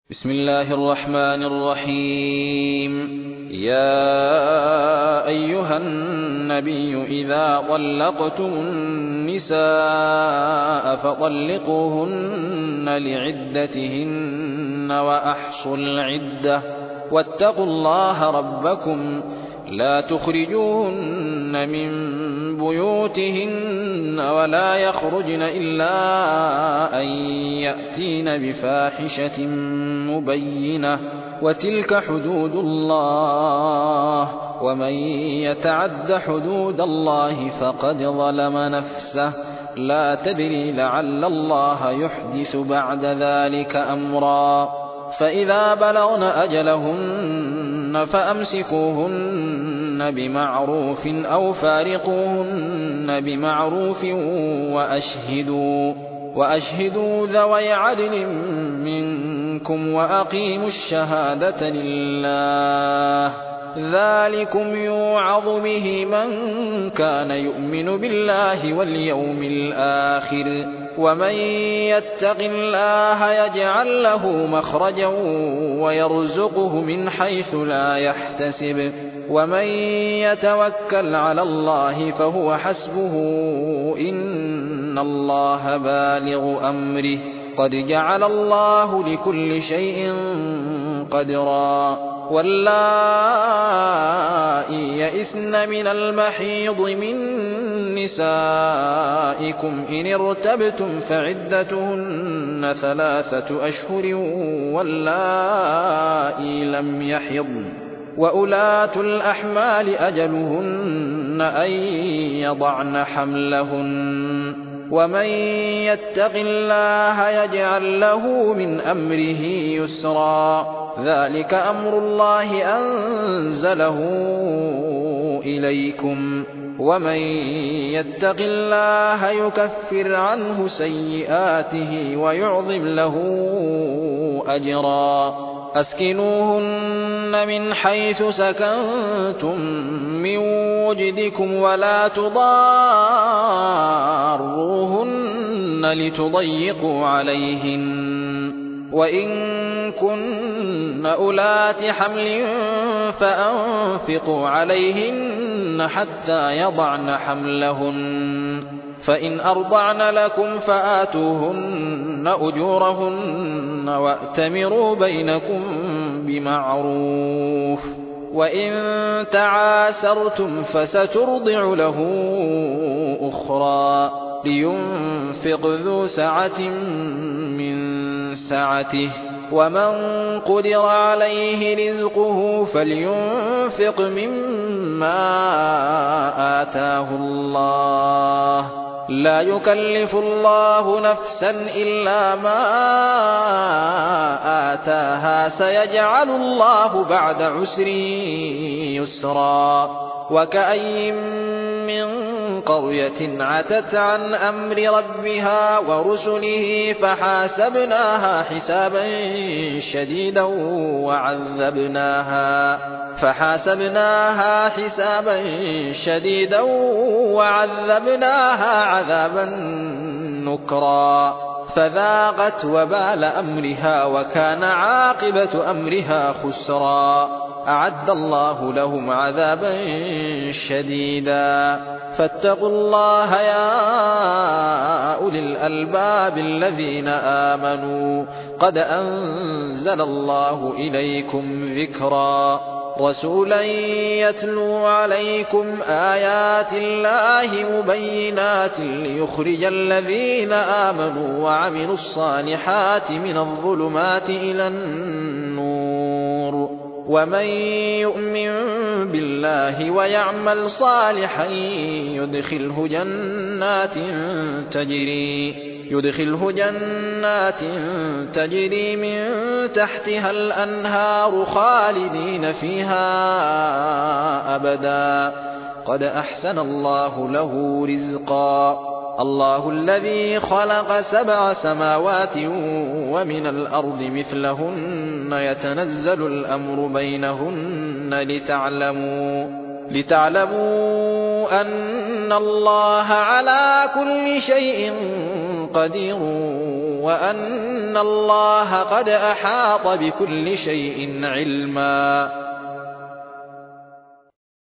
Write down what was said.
بسم الله الرحمن الرحيم. يا أيها النبي إذا طلقتم النساء فطلقوهن لعدتهن وأحصوا العدة واتقوا الله ربكم لا تخرجوهن من بيوتهن ولا يخرجن إلا أن يأتين بفاحشة مبينة وتلك حدود الله ومن يتعد حدود الله فقد ظلم نفسه لا تدري لعل الله يحدث بعد ذلك أمرا. فإذا بلغن أجلهن فأمسكوهن بمعروف أو فارقوهن بمعروف وأشهدوا ذوي عدل منكم وأقيموا الشهادة لله ذلكم يوعظ به من كان يؤمن بالله واليوم الآخر ومن يتق الله يجعل له مخرجا ويرزقه من حيث لا يحتسب ومن يتوكل على الله فهو حسبه إن الله بالغ أمره قد جعل الله لكل شيء قدرا. واللائي يئسن من المحيض من نسائكم إن ارتبتم فعدتهن 3 أشهر واللائي لم يحضن وأولاة الأحمال أجلهن أن يضعن حملهن ومن يتق الله يجعل له من أمره يسرا ذلك أمر الله أنزله إليكم ومن يتق الله يكفر عنه سيئاته ويعظم له أجرا. أسكنوهن من حيث سكنتم من وجدكم ولا تضاروهن لتضيقوا عليهن وإن كن أولات حمل فأنفقوا عليهن حتى يضعن حملهن فإن أرضعن لكم فآتوهن أجورهن وأتمروا بينكم بمعروف وإن تعاسرتم فسترضع له أخرى لينفق ذو سعة من سعته ومن قدر عليه رزقه فلينفق مما آتاه الله لا يكلف الله نفسا إلا ما آتاها سيجعل الله بعد عسر يسرا. وكأي من قرية عتت عن أمر ربها ورسله فحاسبناها حسابا شديدا وعذبناها عذابا نكرا فذاقت وبال أمرها وكان عاقبة أمرها خسرا. أعد الله لهم عذابا شديدا فاتقوا الله يا أولي الألباب الذين آمنوا قد أنزل الله إليكم ذكرا رسولا يتلو عليكم آيات الله مبينات ليخرج الذين آمنوا وعملوا الصالحات من الظلمات إلى النور ومن يؤمن بالله ويعمل صالحا يدخله جنات تجري من تحتها الأنهار خالدين فيها أبدا قد أحسن الله له رزقا. الله الذي خلق 7 سماوات ومن الأرض مثلهن يتنزل الأمر بينهن لتعلموا أن الله على كل شيء قدير وأن الله قد أحاط بكل شيء علما